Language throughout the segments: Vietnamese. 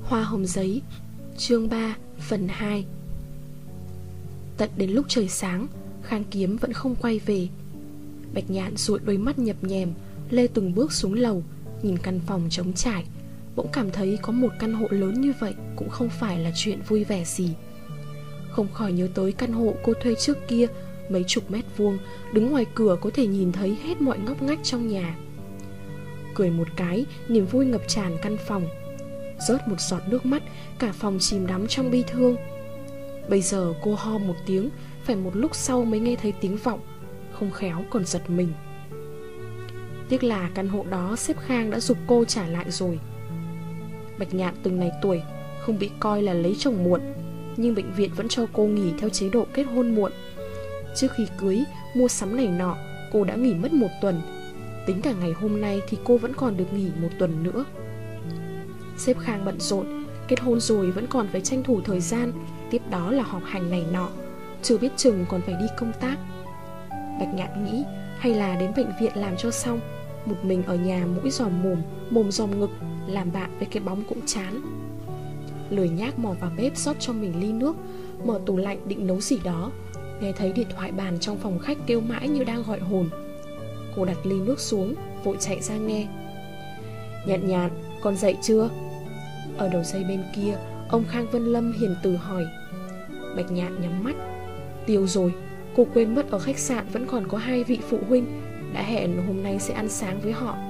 Hoa hồng giấy, chương 3, phần 2. Tận đến lúc trời sáng, Khang Kiếm vẫn không quay về. Bạch Nhạn dụi đôi mắt nhập nhèm, lê từng bước xuống lầu, nhìn căn phòng trống trải, bỗng cảm thấy có một căn hộ lớn như vậy cũng không phải là chuyện vui vẻ gì. Không khỏi nhớ tới căn hộ cô thuê trước kia, mấy chục mét vuông, đứng ngoài cửa có thể nhìn thấy hết mọi ngóc ngách trong nhà. Cười một cái, niềm vui ngập tràn căn phòng. Rớt một giọt nước mắt, cả phòng chìm đắm trong bi thương. Bây giờ cô ho một tiếng, phải một lúc sau mới nghe thấy tiếng vọng, không khéo còn giật mình. Tiếc là căn hộ đó sếp Khang đã giục cô trả lại rồi. Bạch Nhạn từng này tuổi, không bị coi là lấy chồng muộn, nhưng bệnh viện vẫn cho cô nghỉ theo chế độ kết hôn muộn. Trước khi cưới, mua sắm này nọ, cô đã nghỉ mất 1 tuần. Tính cả ngày hôm nay thì cô vẫn còn được nghỉ 1 tuần nữa. Sếp Khang bận rộn, kết hôn rồi vẫn còn phải tranh thủ thời gian, tiếp đó là họp hành này nọ, chưa biết chừng còn phải đi công tác. Bạch Nhạn nghĩ hay là đến bệnh viện làm cho xong, một mình ở nhà mũi giòm mồm, mồm giòm ngực, làm bạn với cái bóng cũng chán. Lười nhác mò vào bếp rót cho mình ly nước, mở tủ lạnh định nấu gì đó, nghe thấy điện thoại bàn trong phòng khách kêu mãi như đang gọi hồn. Cô đặt ly nước xuống, vội chạy ra nghe. Nhạn Nhạn, con dậy chưa? Ở đầu dây bên kia, ông Khang Vân Lâm hiền từ hỏi. Bạch Nhạn nhắm mắt. Tiêu rồi, cô quên mất ở khách sạn vẫn còn có 2 vị phụ huynh, đã hẹn hôm nay sẽ ăn sáng với họ.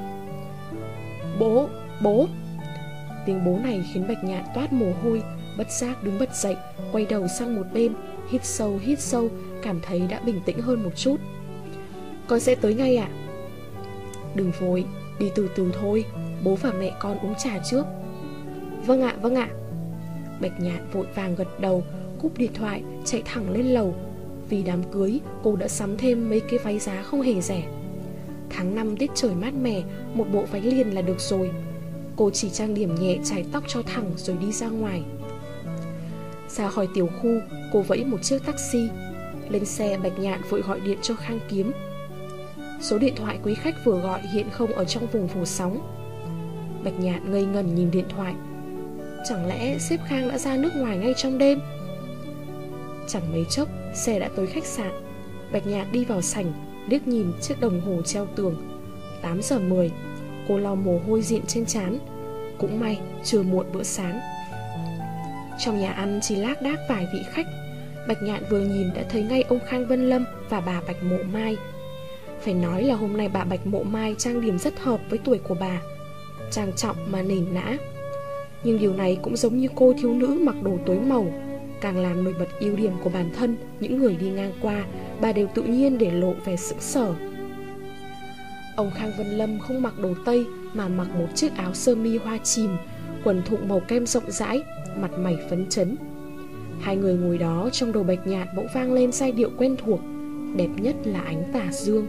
Bố. Tiếng bố này khiến Bạch Nhạn toát mồ hôi, bất giác đứng bật dậy, quay đầu sang một bên, hít sâu, cảm thấy đã bình tĩnh hơn một chút. Con sẽ tới ngay ạ. Đừng vội, đi từ từ thôi, bố và mẹ con uống trà trước. Vâng ạ. Bạch Nhạn vội vàng gật đầu, cúp điện thoại, chạy thẳng lên lầu. Vì đám cưới, cô đã sắm thêm mấy cái váy giá không hề rẻ. Tháng 5 tiết trời mát mẻ, một bộ váy liền là được rồi. Cô chỉ trang điểm nhẹ, chải tóc cho thẳng rồi đi ra ngoài. Ra khỏi tiểu khu, cô vẫy một chiếc taxi. Lên xe, Bạch Nhạn vội gọi điện cho Khang Kiếm. Số điện thoại quý khách vừa gọi hiện không ở trong vùng phủ sóng. Bạch Nhạn ngây ngẩn nhìn điện thoại. Chẳng lẽ sếp Khang đã ra nước ngoài ngay trong đêm? Chẳng mấy chốc, xe đã tới khách sạn. Bạch Nhạn đi vào sảnh, liếc nhìn chiếc đồng hồ treo tường. 8 giờ 10. Cô lau mồ hôi dịn trên trán. Cũng may chưa muộn bữa sáng. Trong nhà ăn chỉ lác đác vài vị khách. Bạch Nhạn vừa nhìn đã thấy ngay ông Khang Vân Lâm và bà Bạch Mộ Mai. Phải nói là hôm nay bà Bạch Mộ Mai trang điểm rất hợp với tuổi của bà, trang trọng mà nền nã. Nhưng điều này cũng giống như cô thiếu nữ mặc đồ tối màu, càng làm nổi bật ưu điểm của bản thân. Những người đi ngang qua, bà đều tự nhiên để lộ vẻ sững sờ. Ông Khang Vân Lâm không mặc đồ Tây mà mặc một chiếc áo sơ mi hoa chìm, quần thụng màu kem rộng rãi, mặt mày phấn chấn. Hai người ngồi đó, trong đầu Bạch Nhạn bỗng vang lên giai điệu quen thuộc, đẹp nhất là ánh tà dương.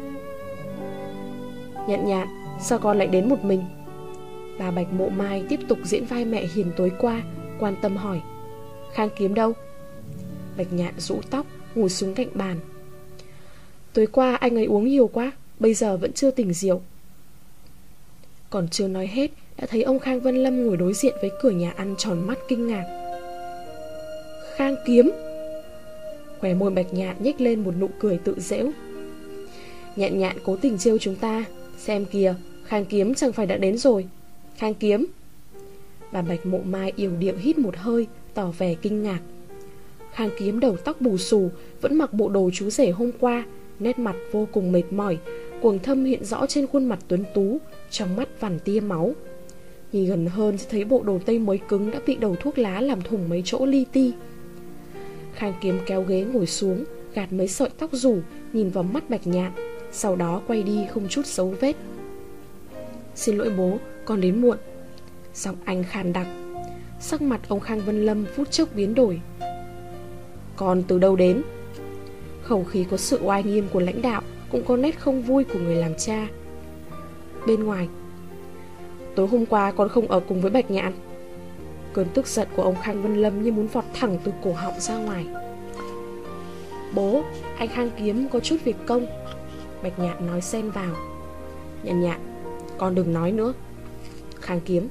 Nhạn, sao con lại đến một mình? Bà Bạch Mộ Mai tiếp tục diễn vai mẹ hiền tối qua, quan tâm hỏi. Khang Kiếm đâu? Bạch Nhạn rũ tóc, ngồi xuống cạnh bàn. Tối qua anh ấy uống nhiều quá, bây giờ vẫn chưa tỉnh rượu. Còn chưa nói hết, đã thấy ông Khang Vân Lâm ngồi đối diện với cửa nhà ăn tròn mắt kinh ngạc. Khang Kiếm! Khóe môi Bạch Nhạn nhếch lên một nụ cười tự giễu. Nhạn cố tình trêu chúng ta. Xem kìa, Khang Kiếm chẳng phải đã đến rồi. Khang Kiếm! Bà Bạch Mộ Mai yểu điệu hít một hơi, tỏ vẻ kinh ngạc. Khang Kiếm đầu tóc bù xù, vẫn mặc bộ đồ chú rể hôm qua, nét mặt vô cùng mệt mỏi, quầng thâm hiện rõ trên khuôn mặt tuấn tú, trong mắt vằn tia máu. Nhìn gần hơn thấy bộ đồ tây mới cứng đã bị đầu thuốc lá làm thủng mấy chỗ li ti. Khang Kiếm kéo ghế ngồi xuống, gạt mấy sợi tóc rủ, nhìn vào mắt Bạch Nhạn, sau đó quay đi không chút dấu vết. Xin lỗi bố, con đến muộn. Giọng anh khàn đặc. Sắc mặt ông Khang Vân Lâm phút chốc biến đổi. Con từ đâu đến? Khẩu khí có sự oai nghiêm của lãnh đạo, cũng có nét không vui của người làm cha. Bên ngoài. Tối hôm qua con không ở cùng với Bạch Nhạn. Cơn tức giận của ông Khang Vân Lâm như muốn vọt thẳng từ cổ họng ra ngoài. Bố, anh Khang Kiếm có chút việc công. Bạch Nhạn nói xen vào. Nhạn, con đừng nói nữa. Khang Kiếm,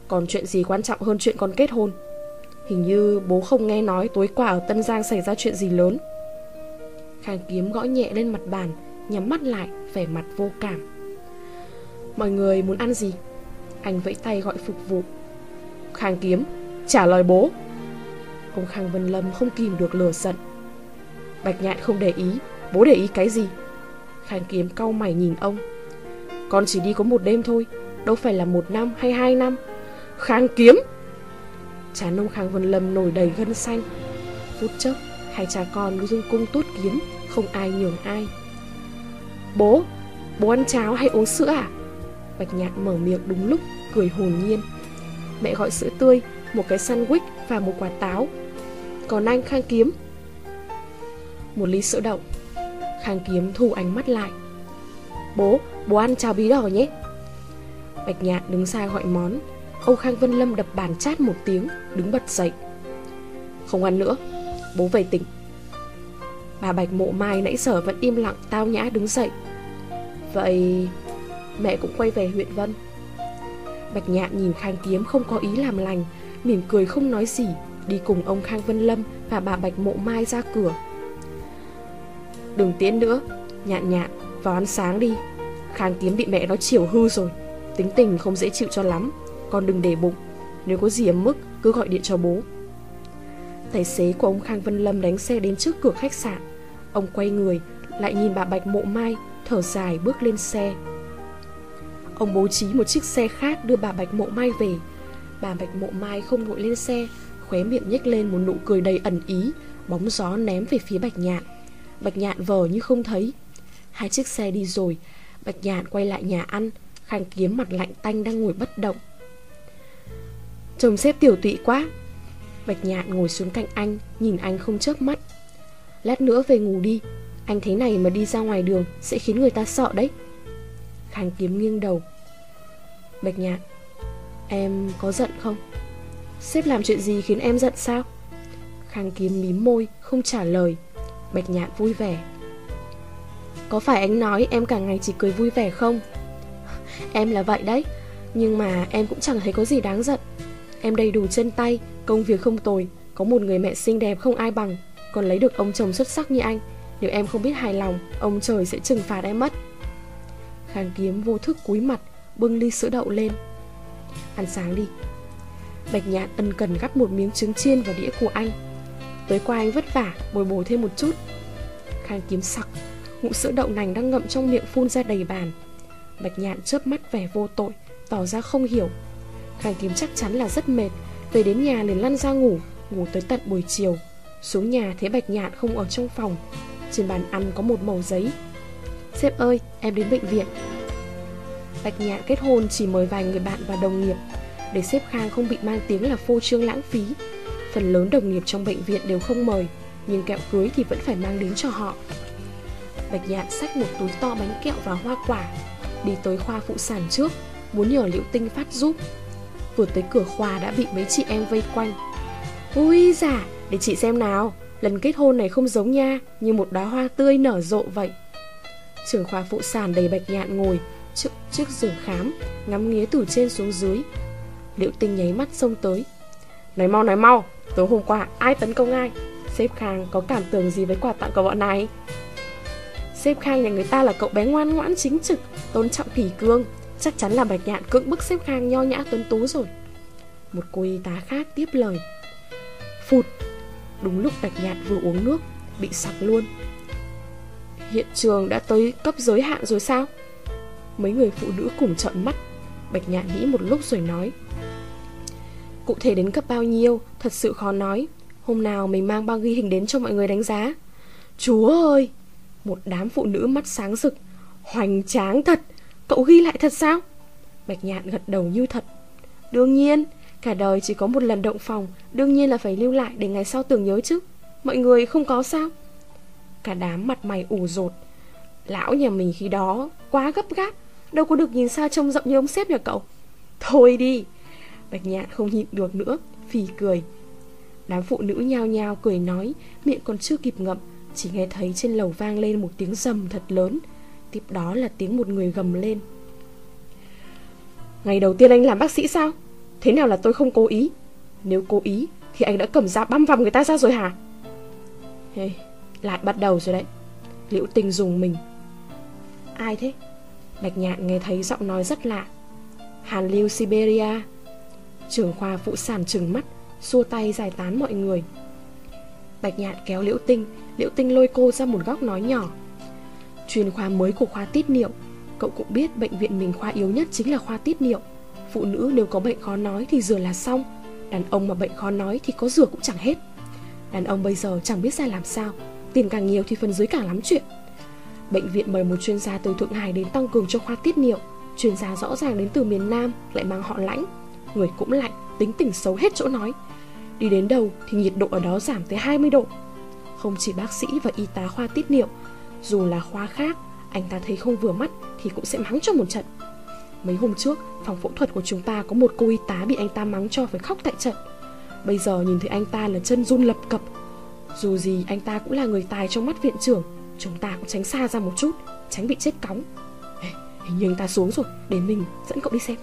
Còn chuyện gì quan trọng hơn chuyện con kết hôn? Hình như bố không nghe nói tối qua ở Tân Giang xảy ra chuyện gì lớn. Khang Kiếm gõ nhẹ lên mặt bàn, nhắm mắt lại, vẻ mặt vô cảm. Mọi người muốn ăn gì? Anh vẫy tay gọi phục vụ. Khang Kiếm, trả lời bố. Ông Khang Vân Lâm không kìm được lửa giận. Bạch Nhạn không để ý. Bố để ý cái gì? Khang Kiếm cau mày nhìn ông. Con chỉ đi có 1 đêm thôi, đâu phải là 1 năm hay 2 năm. Khang Kiếm! Trán ông Khang Vân Lâm nổi đầy gân xanh. Phút chốc, hai cha con dương cung tốt kiếm, không ai nhường ai. Bố ăn cháo hay uống sữa à? Bạch Nhạn mở miệng đúng lúc, cười hồn nhiên. Mẹ gọi sữa tươi, một cái sandwich và một quả táo. Còn anh Khang Kiếm? 1 ly sữa đậu. Khang Kiếm thu ánh mắt lại. Bố ăn cháo bí đỏ nhé. Bạch Nhạn đứng xa gọi món. Ông Khang Vân Lâm đập bàn chát một tiếng, đứng bật dậy. Không ăn nữa, bố về tỉnh. Bà Bạch Mộ Mai nãy giờ vẫn im lặng tao nhã đứng dậy. Vậy mẹ cũng quay về huyện Vân. Bạch Nhạn nhìn Khang Kiếm không có ý làm lành, mỉm cười không nói gì, đi cùng ông Khang Vân Lâm và bà Bạch Mộ Mai ra cửa. Đừng tiễn nữa, Nhạn, vào ăn sáng đi. Khang Kiếm bị mẹ nó chiều hư rồi, tính tình không dễ chịu cho lắm. Con đừng để bụng, nếu có gì ấm mức cứ gọi điện cho bố. Tài xế của ông Khang Vân Lâm đánh xe đến trước cửa khách sạn. Ông quay người lại nhìn bà Bạch Mộ Mai, thở dài bước lên xe. Ông bố trí một chiếc xe khác đưa bà Bạch Mộ Mai về. Bà Bạch Mộ Mai không vội lên xe, khóe miệng nhếch lên một nụ cười đầy ẩn ý, bóng gió ném về phía Bạch Nhạn. Bạch Nhạn vờ như không thấy. Hai chiếc xe đi rồi, Bạch Nhạn quay lại nhà ăn. Khang Kiếm mặt lạnh tanh đang ngồi bất động. Chồng sếp tiểu tụy quá. Bạch Nhạn ngồi xuống cạnh anh, nhìn anh không chớp mắt. Lát nữa về ngủ đi, anh thế này mà đi ra ngoài đường sẽ khiến người ta sợ đấy. Khang Kiếm nghiêng đầu. Bạch Nhạn, em có giận không? Sếp làm chuyện gì khiến em giận sao? Khang Kiếm mím môi, không trả lời. Bạch Nhạn vui vẻ. Có phải anh nói em cả ngày chỉ cười vui vẻ không? Em là vậy đấy, nhưng mà em cũng chẳng thấy có gì đáng giận. Em đầy đủ chân tay, công việc không tồi, có một người mẹ xinh đẹp không ai bằng, còn lấy được ông chồng xuất sắc như anh. Nếu em không biết hài lòng, ông trời sẽ trừng phạt em mất. Khang Kiếm vô thức cúi mặt, bưng ly sữa đậu lên. Ăn sáng đi. Bạch Nhạn ân cần gắp một miếng trứng chiên vào đĩa của anh. Tối qua anh vất vả, bồi bổ thêm một chút. Khang Kiếm sặc, ngụm sữa đậu nành đang ngậm trong miệng phun ra đầy bàn. Bạch Nhạn chớp mắt vẻ vô tội, tỏ ra không hiểu. Khang Kiếm chắc chắn là rất mệt, về đến nhà liền lăn ra ngủ tới tận buổi chiều. Xuống nhà thấy Bạch Nhạn không ở trong phòng. Trên bàn ăn có một mẩu giấy. Sếp ơi, em đến bệnh viện. Bạch Nhạn kết hôn chỉ mời vài người bạn và đồng nghiệp, để sếp Khang không bị mang tiếng là phô trương lãng phí. Phần lớn đồng nghiệp trong bệnh viện đều không mời, nhưng kẹo cưới thì vẫn phải mang đến cho họ. Bạch Nhạn xách một túi to bánh kẹo và hoa quả, đi tới khoa phụ sản trước, muốn nhờ Liễu Tinh phát giúp. Vừa tới cửa khoa đã bị mấy chị em vây quanh. Ui dà, để chị xem nào, lần kết hôn này không giống nha, như một đóa hoa tươi nở rộ vậy. Trưởng khoa phụ sản đầy Bạch Nhạn ngồi trước giường khám, ngắm nghía từ trên xuống dưới. Liễu Tinh nháy mắt xông tới. Nói mau, tối hôm qua ai tấn công ai? Sếp Khang có cảm tưởng gì với quà tặng của bọn này? Sếp Khang nhà người ta là cậu bé ngoan ngoãn chính trực, tôn trọng kỷ cương, chắc chắn là Bạch Nhạn cưỡng bức sếp Khang nho nhã tuấn tú rồi. Một cô y tá khác tiếp lời. Phụt, đúng lúc Bạch Nhạn vừa uống nước, bị sặc luôn. Hiện trường đã tới cấp giới hạn rồi sao? Mấy người phụ nữ cùng trợn mắt. Bạch Nhạn nghĩ một lúc rồi nói. Cụ thể đến cấp bao nhiêu thật sự khó nói. Hôm nào mình mang băng ghi hình đến cho mọi người đánh giá. Chúa ơi! Một đám phụ nữ mắt sáng rực. Hoành tráng thật! Cậu ghi lại thật sao? Bạch Nhạn gật đầu như thật. Đương nhiên, cả đời chỉ có một lần động phòng, đương nhiên là phải lưu lại để ngày sau tưởng nhớ chứ. Mọi người không có sao? Cả đám mặt mày ủ rột. Lão nhà mình khi đó quá gấp gáp, đâu có được nhìn xa trông rộng như ông sếp nhà cậu. Thôi đi! Bạch Nhạn không nhịn được nữa, phì cười. Đám phụ nữ nhao nhao cười nói, miệng còn chưa kịp ngậm, chỉ nghe thấy trên lầu vang lên một tiếng rầm thật lớn. Tiếp đó là tiếng một người gầm lên. Ngày đầu tiên anh làm bác sĩ sao? Thế nào là tôi không cố ý? Nếu cố ý thì anh đã cầm dao băm vằm người ta ra rồi hả? Hey, lại bắt đầu rồi đấy. Liễu Tinh dùng mình. Ai thế? Bạch Nhạn nghe thấy giọng nói rất lạ. Hàn Lưu Siberia. Trưởng khoa phụ sản trừng mắt, xua tay giải tán mọi người. Bạch Nhạn kéo Liễu Tinh lôi cô ra một góc nói nhỏ. Chuyên khoa mới của khoa tiết niệu. Cậu cũng biết bệnh viện mình khoa yếu nhất chính là khoa tiết niệu. Phụ nữ nếu có bệnh khó nói thì rửa là xong. Đàn ông mà bệnh khó nói thì có rửa cũng chẳng hết. Đàn ông bây giờ chẳng biết ra làm sao. Tiền càng nhiều thì phần dưới càng lắm chuyện. Bệnh viện mời một chuyên gia từ Thượng Hải đến tăng cường cho khoa tiết niệu. Chuyên gia rõ ràng đến từ miền Nam, lại mang họ Lãnh. Người cũng lạnh, tính tình xấu hết chỗ nói. Đi đến đâu thì nhiệt độ ở đó giảm tới 20 độ. Không chỉ bác sĩ và y tá khoa tiết niệu, dù là khoa khác, anh ta thấy không vừa mắt thì cũng sẽ mắng cho một trận. Mấy hôm trước, phòng phẫu thuật của chúng ta có một cô y tá bị anh ta mắng cho phải khóc tại trận. Bây giờ nhìn thấy anh ta là chân run lập cập. Dù gì anh ta cũng là người tài trong mắt viện trưởng, chúng ta cũng tránh xa ra một chút, tránh bị chết cóng. Hình như anh ta xuống rồi, để mình dẫn cậu đi xem.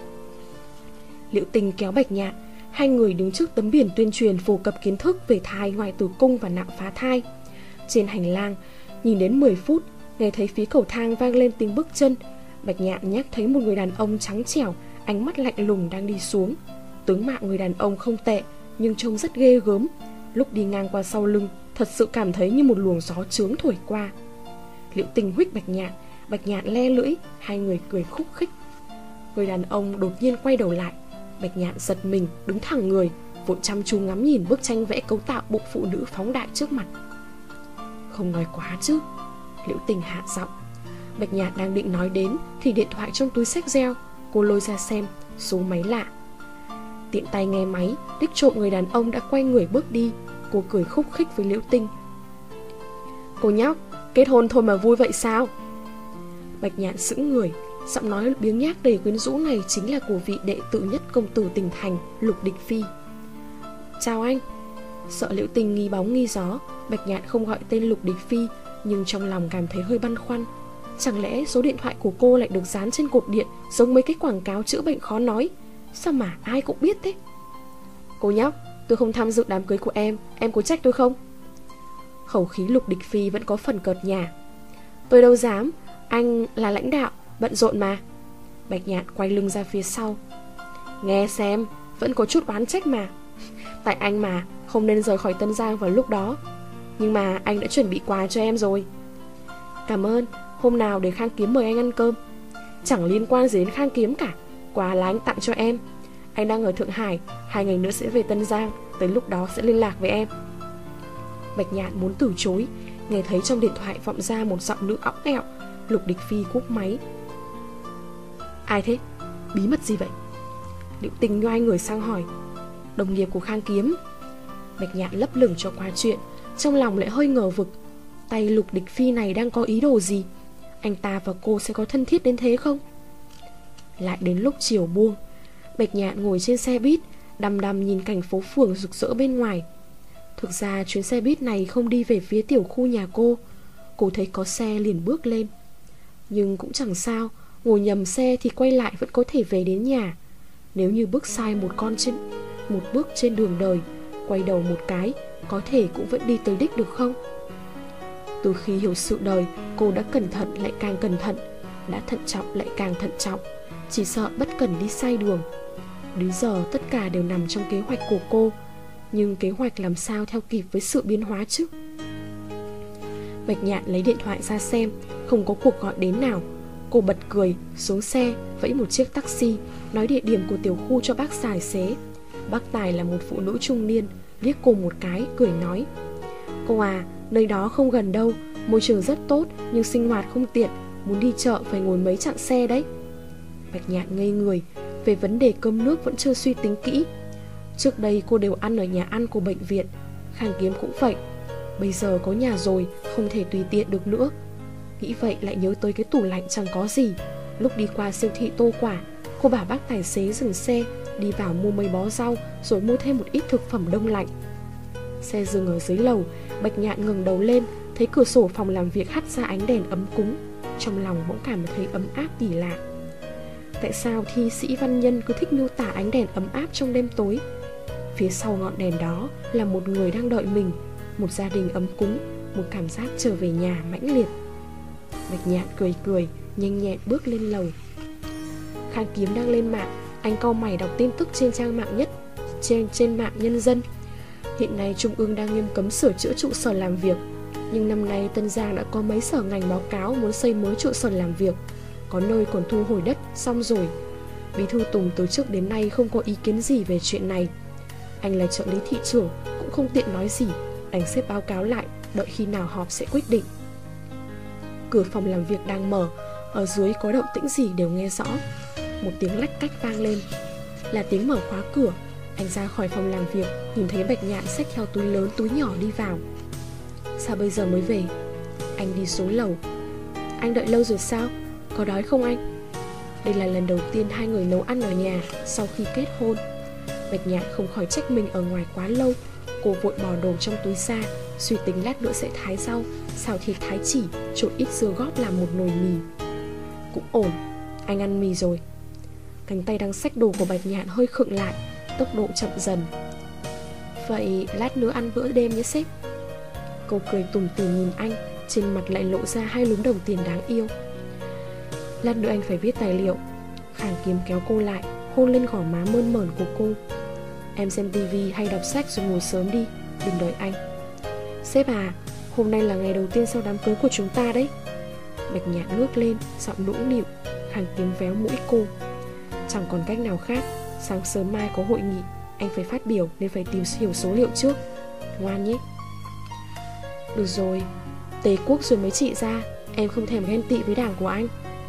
Liễu Tinh kéo Bạch Nhạn. Hai người đứng trước tấm biển tuyên truyền phổ cập kiến thức về thai ngoài tử cung và nạo phá thai. Trên hành lang, nhìn đến 10 phút, nghe thấy phía cầu thang vang lên tiếng bước chân. Bạch Nhạn nhắc thấy một người đàn ông trắng trẻo, ánh mắt lạnh lùng đang đi xuống. Tướng mạo người đàn ông không tệ, nhưng trông rất ghê gớm. Lúc đi ngang qua sau lưng, thật sự cảm thấy như một luồng gió chướng thổi qua. Liễu Tinh huých Bạch Nhạn le lưỡi, hai người cười khúc khích. Người đàn ông đột nhiên quay đầu lại. Bạch Nhạn giật mình, đứng thẳng người, vội chăm chú ngắm nhìn bức tranh vẽ cấu tạo bụng phụ nữ phóng đại trước mặt. Không nói quá chứ, Liễu Tinh hạ giọng. Bạch Nhạn đang định nói đến thì điện thoại trong túi xách reo. Cô lôi ra xem, số máy lạ. Tiện tay nghe máy, đích trộm người đàn ông đã quay người bước đi. Cô cười khúc khích với Liễu Tinh. Cô nhóc, kết hôn thôi mà vui vậy sao? Bạch Nhạn sững người. Giọng nói biếng nhác đầy quyến rũ này chính là của vị đệ tử nhất công tử tỉnh thành, Lục Địch Phi. Chào anh. Sợ Liễu Tinh nghi bóng nghi gió, Bạch Nhạn không gọi tên Lục Địch Phi, nhưng trong lòng cảm thấy hơi băn khoăn. Chẳng lẽ số điện thoại của cô lại được dán trên cột điện, giống mấy cái quảng cáo chữa bệnh khó nói? Sao mà ai cũng biết thế? Cô nhóc, tôi không tham dự đám cưới của em có trách tôi không? Khẩu khí Lục Địch Phi vẫn có phần cợt nhả. Tôi đâu dám, anh là lãnh đạo, bận rộn mà. Bạch Nhạn quay lưng ra phía sau. Nghe xem, vẫn có chút oán trách mà. Tại anh mà, không nên rời khỏi Tân Giang vào lúc đó. Nhưng mà anh đã chuẩn bị quà cho em rồi. Cảm ơn, hôm nào để Khang Kiếm mời anh ăn cơm. Chẳng liên quan gì đến Khang Kiếm cả, quà là anh tặng cho em. Anh đang ở Thượng Hải, 2 ngày nữa sẽ về Tân Giang, tới lúc đó sẽ liên lạc với em. Bạch Nhạn muốn từ chối, nghe thấy trong điện thoại vọng ra một giọng nữ óng ẹo. Lục Địch Phi cúp máy. Ai thế? Bí mật gì vậy? Liễu Tinh nhoai người sang hỏi. Đồng nghiệp của Khang Kiếm. Bạch Nhạn lấp lửng cho qua chuyện, trong lòng lại hơi ngờ vực. Tay Lục Địch Phi này đang có ý đồ gì? Anh ta và cô sẽ có thân thiết đến thế không? Lại đến lúc chiều buông, Bạch Nhạn ngồi trên xe buýt, đăm đăm nhìn cảnh phố phường rực rỡ bên ngoài. Thực ra chuyến xe buýt này không đi về phía tiểu khu nhà cô. Cô thấy có xe liền bước lên. Nhưng cũng chẳng sao, ngồi nhầm xe thì quay lại vẫn có thể về đến nhà. Nếu như bước sai một bước trên đường đời, quay đầu một cái, có thể cũng vẫn đi tới đích được không? Từ khi hiểu sự đời, cô đã cẩn thận lại càng cẩn thận, đã thận trọng lại càng thận trọng, chỉ sợ bất cẩn đi sai đường. Đến giờ tất cả đều nằm trong kế hoạch của cô, nhưng kế hoạch làm sao theo kịp với sự biến hóa chứ? Bạch Nhạn lấy điện thoại ra xem, không có cuộc gọi đến nào. Cô bật cười, xuống xe, vẫy một chiếc taxi, nói địa điểm của tiểu khu cho bác tài xế. Bác tài là một phụ nữ trung niên, liếc cô một cái, cười nói. Cô à, nơi đó không gần đâu, môi trường rất tốt, nhưng sinh hoạt không tiện, muốn đi chợ phải ngồi mấy chặng xe đấy. Bạch Nhạn ngây người, về vấn đề cơm nước vẫn chưa suy tính kỹ. Trước đây cô đều ăn ở nhà ăn của bệnh viện, Khang Kiếm cũng vậy. Bây giờ có nhà rồi, không thể tùy tiện được nữa. Nghĩ vậy lại nhớ tới cái tủ lạnh chẳng có gì. Lúc đi qua siêu thị Tô Quả, cô bảo bác tài xế dừng xe, đi vào mua mấy bó rau, rồi mua thêm một ít thực phẩm đông lạnh. Xe dừng ở dưới lầu, Bạch Nhạn ngẩng đầu lên, thấy cửa sổ phòng làm việc hắt ra ánh đèn ấm cúng. Trong lòng bỗng cảm thấy ấm áp kỳ lạ. tại sao thi sĩ văn nhân cứ thích miêu tả ánh đèn ấm áp trong đêm tối. Phía sau ngọn đèn đó là một người đang đợi mình, một gia đình ấm cúng, một cảm giác trở về nhà mãnh liệt. Bạch Nhạn cười cười, nhanh nhẹn bước lên lầu. Khang Kiếm đang lên mạng. Anh cau mày đọc tin tức trên trang mạng nhất trên mạng Nhân dân. Hiện nay Trung ương đang nghiêm cấm sửa chữa trụ sở làm việc, nhưng năm nay Tân Giang đã có mấy sở ngành báo cáo muốn xây mới trụ sở làm việc, có nơi còn thu hồi đất xong rồi. Bí thư Tùng từ trước đến nay không có ý kiến gì về chuyện này. Anh là trợ lý thị trưởng cũng không tiện nói gì, đành xếp báo cáo lại, đợi khi nào họp sẽ quyết định. Cửa phòng làm việc đang mở, ở dưới có động tĩnh gì đều nghe rõ. Một tiếng lách cách vang lên, là tiếng mở khóa cửa. Anh ra khỏi phòng làm việc, nhìn thấy Bạch Nhạn xách theo túi lớn túi nhỏ đi vào. Sao bây giờ mới về? Anh đi xuống lầu. Anh đợi lâu rồi sao? Có đói không anh? Đây là lần đầu tiên hai người nấu ăn ở nhà sau khi kết hôn. Bạch Nhạn không khỏi trách mình ở ngoài quá lâu. Cô vội bỏ đồ trong túi ra, suy tính lát nữa sẽ thái rau, xào thịt thái chỉ, trộn ít dưa góp làm một nồi mì. Cũng ổn, anh ăn mì rồi. Cánh tay đang xách đồ của Bạch Nhạn hơi khựng lại, tốc độ chậm dần. Vậy lát nữa ăn bữa đêm nhé sếp. Cô cười tủm tỉm nhìn anh, trên mặt lại lộ ra hai lúm đồng tiền đáng yêu. Lát nữa anh phải viết tài liệu. Khang Kiếm kéo cô lại, hôn lên gò má mơn mởn của cô. Em xem tivi hay đọc sách rồi ngủ sớm đi, đừng đợi anh. Sếp à, hôm nay là ngày đầu tiên sau đám cưới của chúng ta đấy. Bạch Nhạn ngước lên, giọng nũng nịu. Khang Kiếm véo mũi cô. Chẳng còn cách nào khác, sáng sớm mai có hội nghị, anh phải phát biểu nên phải tìm hiểu số liệu trước. Ngoan nhé. Được rồi, Tề Quốc rồi mới trị ra, em không thèm ghen tị với đảng của anh.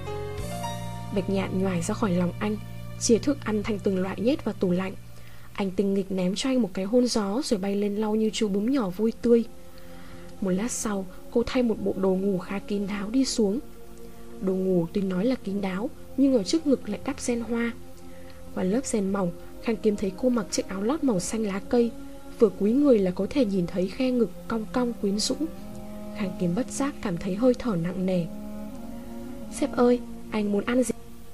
Bạch Nhạn nhoài ra khỏi lòng anh, chia thức ăn thành từng loại nhét vào tủ lạnh. Anh tinh nghịch ném cho anh một cái hôn gió rồi bay lên lau như chú bướm nhỏ vui tươi. Một lát sau, cô thay một bộ đồ ngủ khá kín đáo đi xuống. Đồ ngủ tuy nói là kín đáo, nhưng ở trước ngực lại đắp ren hoa. Và lớp ren mỏng, Khang Kiếm thấy cô mặc chiếc áo lót màu xanh lá cây, vừa cúi người là có thể nhìn thấy khe ngực cong cong quyến rũ. Khang Kiếm bất giác cảm thấy hơi thở nặng nề. Sếp ơi, anh muốn ăn gì?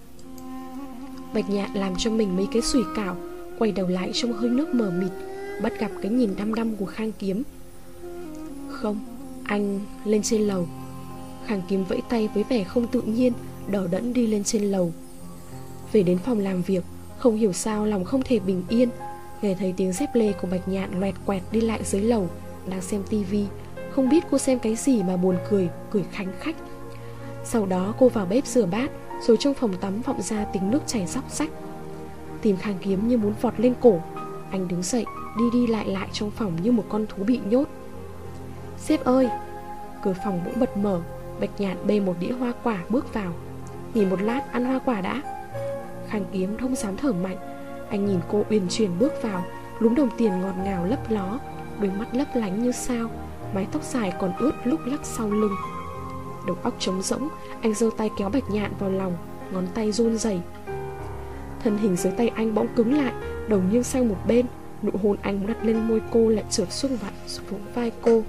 Bạch Nhạn làm cho mình mấy cái sủi cảo, quay đầu lại trong hơi nước mờ mịt, bắt gặp cái nhìn đăm đăm của Khang Kiếm. Không, anh lên trên lầu. Khang Kiếm vẫy tay với vẻ không tự nhiên, đờ đẫn đi lên trên lầu. Về đến phòng làm việc, không hiểu sao lòng không thể bình yên. Nghe thấy tiếng dép lê của Bạch Nhạn loẹt quẹt đi lại dưới lầu, đang xem tivi. Không biết cô xem cái gì mà buồn cười, cười khánh khách. Sau đó cô vào bếp rửa bát, rồi trong phòng tắm vọng ra tiếng nước chảy róc rách. Tim Khang Kiếm như muốn vọt lên cổ. Anh đứng dậy, đi đi lại trong phòng như một con thú bị nhốt. Sếp ơi! Cửa phòng bỗng bật mở. Bạch Nhạn bê một đĩa hoa quả bước vào. Nghỉ một lát ăn hoa quả đã. Khang Kiếm không dám thở mạnh. Anh nhìn cô uyển chuyển bước vào, lúm đồng tiền ngọt ngào lấp ló, đôi mắt lấp lánh như sao, mái tóc dài còn ướt lúc lắc sau lưng. Đầu óc trống rỗng, anh giơ tay kéo Bạch Nhạn vào lòng, ngón tay run rẩy. Thân hình dưới tay anh bỗng cứng lại, đầu nghiêng sang một bên. Nụ hôn anh đặt lên môi cô lại trượt xuống vai cô.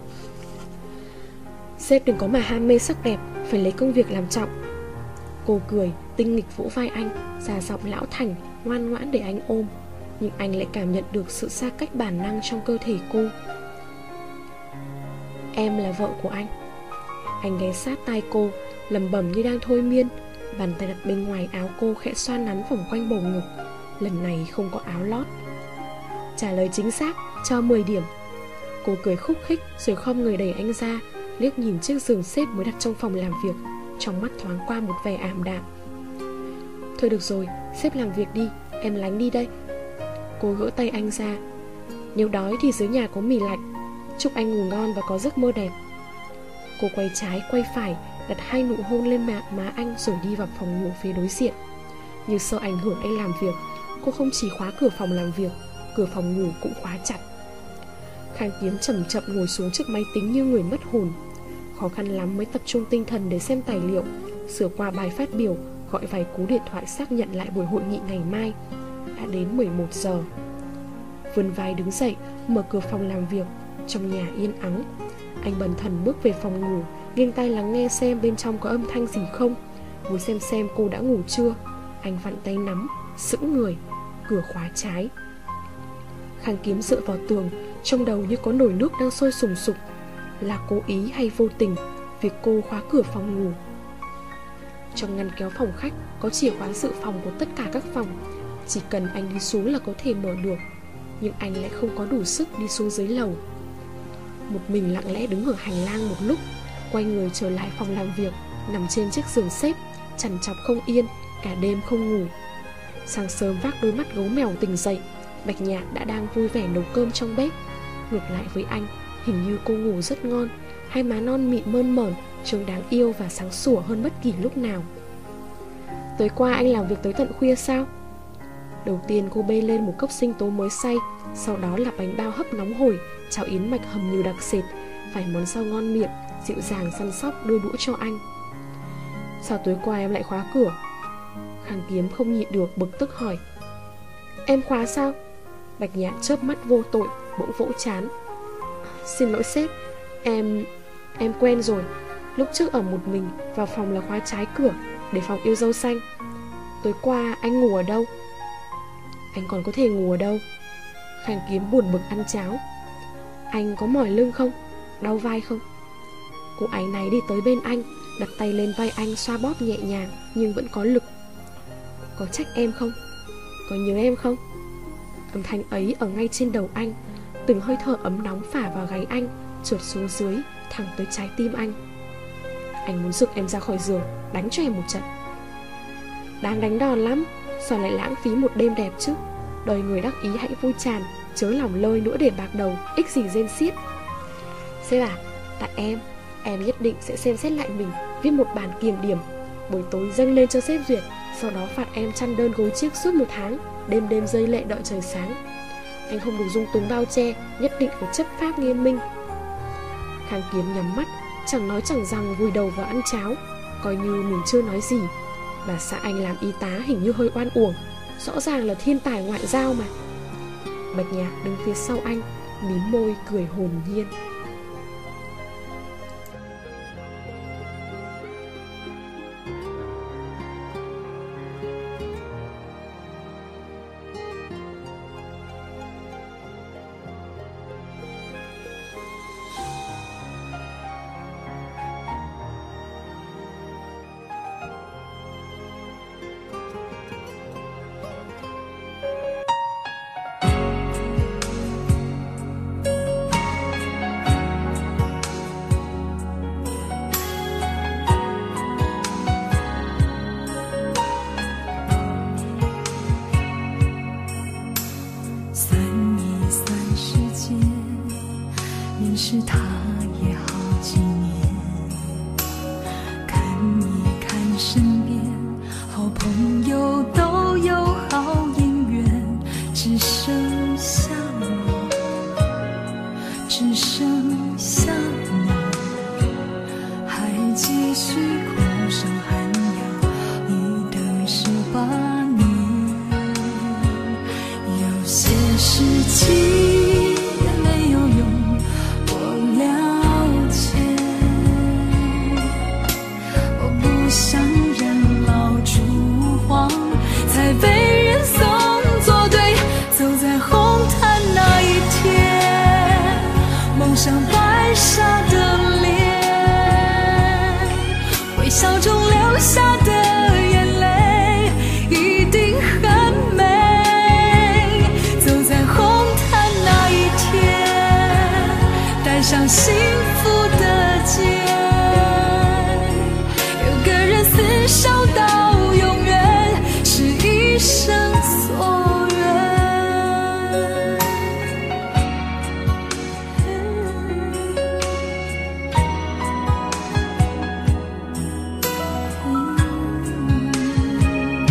Sếp đừng có mà ham mê sắc đẹp, phải lấy công việc làm trọng. Cô cười, tinh nghịch vỗ vai anh, già giọng lão thành, ngoan ngoãn để anh ôm. Nhưng anh lại cảm nhận được sự xa cách bản năng trong cơ thể cô. Em là vợ của anh. Anh ghé sát tai cô, lẩm bẩm như đang thôi miên. Bàn tay đặt bên ngoài áo cô khẽ xoa nắn vòng quanh bầu ngực. Lần này không có áo lót. Trả lời chính xác, cho 10 điểm. Cô cười khúc khích rồi khom người đẩy anh ra, liếc nhìn chiếc giường xếp mới đặt trong phòng làm việc, trong mắt thoáng qua một vẻ ảm đạm. Thôi được rồi, sếp làm việc đi, em lánh đi đây. Cô gỡ tay anh ra. Nếu đói thì dưới nhà có mì lạnh. Chúc anh ngủ ngon và có giấc mơ đẹp. Cô quay trái quay phải, đặt hai nụ hôn lên má anh rồi đi vào phòng ngủ phía đối diện. Như sợ ảnh hưởng anh làm việc, cô không chỉ khóa cửa phòng làm việc, cửa phòng ngủ cũng khóa chặt. Khang Kiếm chậm chậm ngồi xuống trước máy tính như người mất hồn. Khó khăn lắm mới tập trung tinh thần để xem tài liệu, sửa qua bài phát biểu, gọi vài cú điện thoại xác nhận lại buổi hội nghị ngày mai. Đã đến 11 giờ. Vươn vai đứng dậy, mở cửa phòng làm việc. Trong nhà yên ắng. Anh bần thần bước về phòng ngủ, nghiêng tai lắng nghe xem bên trong có âm thanh gì không, muốn xem cô đã ngủ chưa. Anh vặn tay nắm, sững người, cửa khóa trái. Khang Kiếm dựa vào tường, trong đầu như có nồi nước đang sôi sùng sục. Là cố ý hay vô tình việc cô khóa cửa phòng ngủ? Trong ngăn kéo phòng khách có chìa khóa dự phòng của tất cả các phòng. Chỉ cần anh đi xuống là có thể mở được. Nhưng anh lại không có đủ sức đi xuống dưới lầu. Một mình lặng lẽ đứng ở hành lang một lúc, quay người trở lại phòng làm việc, nằm trên chiếc giường xếp, trằn trọc không yên, cả đêm không ngủ. Sáng sớm vác đôi mắt gấu mèo tỉnh dậy, Bạch Nhạn đã đang vui vẻ nấu cơm trong bếp. Ngược lại với anh, hình như cô ngủ rất ngon, hai má non mịn mơn mởn, trông đáng yêu và sáng sủa hơn bất kỳ lúc nào. Tối qua anh làm việc tới tận khuya sao? Đầu tiên cô bê lên một cốc sinh tố mới xay, sau đó là bánh bao hấp nóng hổi, cháo yến mạch hầm nhiều đặc sệt, phải món rau ngon miệng, dịu dàng săn sóc đưa đũa cho anh. Sao tối qua em lại khóa cửa? Khang Kiếm không nhịn được bực tức hỏi. Em khóa sao? Bạch Nhạn chớp mắt vô tội, bỗng vỗ trán. Xin lỗi sếp, em quen rồi. Lúc trước ở một mình, vào phòng là khóa trái cửa, để phòng yêu dâu xanh. Tối qua anh ngủ ở đâu? Anh còn có thể ngủ ở đâu? Khang Kiếm buồn bực ăn cháo. Anh có mỏi lưng không? Đau vai không? Cô áy náy đi tới bên anh, đặt tay lên vai anh xoa bóp nhẹ nhàng nhưng vẫn có lực. Có trách em không? Có nhớ em không? Âm thanh ấy ở ngay trên đầu anh. Từng hơi thở ấm nóng phả vào gáy anh, trượt xuống dưới, thẳng tới trái tim anh. Anh muốn giựt em ra khỏi giường, đánh cho em một trận. Đáng đánh đòn lắm, sao lại lãng phí một đêm đẹp chứ? Đời người đắc ý hãy vui tràn, chớ lòng lơi nữa để bạc đầu, ích gì rên xiết. Sếp à, tại em nhất định sẽ xem xét lại mình, viết một bản kiểm điểm, buổi tối dâng lên cho sếp duyệt, sau đó phạt em chăn đơn gối chiếc suốt 1 tháng, đêm đêm rơi lệ đợi trời sáng. Anh không được dung túng bao che, nhất định phải chấp pháp nghiêm minh. Khang Kiếm nhắm mắt, chẳng nói chẳng rằng vùi đầu vào ăn cháo, coi như mình chưa nói gì. Bà xã anh làm y tá hình như hơi oan uổng, rõ ràng là thiên tài ngoại giao mà. Bạch Nhạn đứng phía sau anh, mím môi cười hồn nhiên.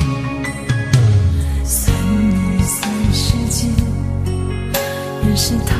是他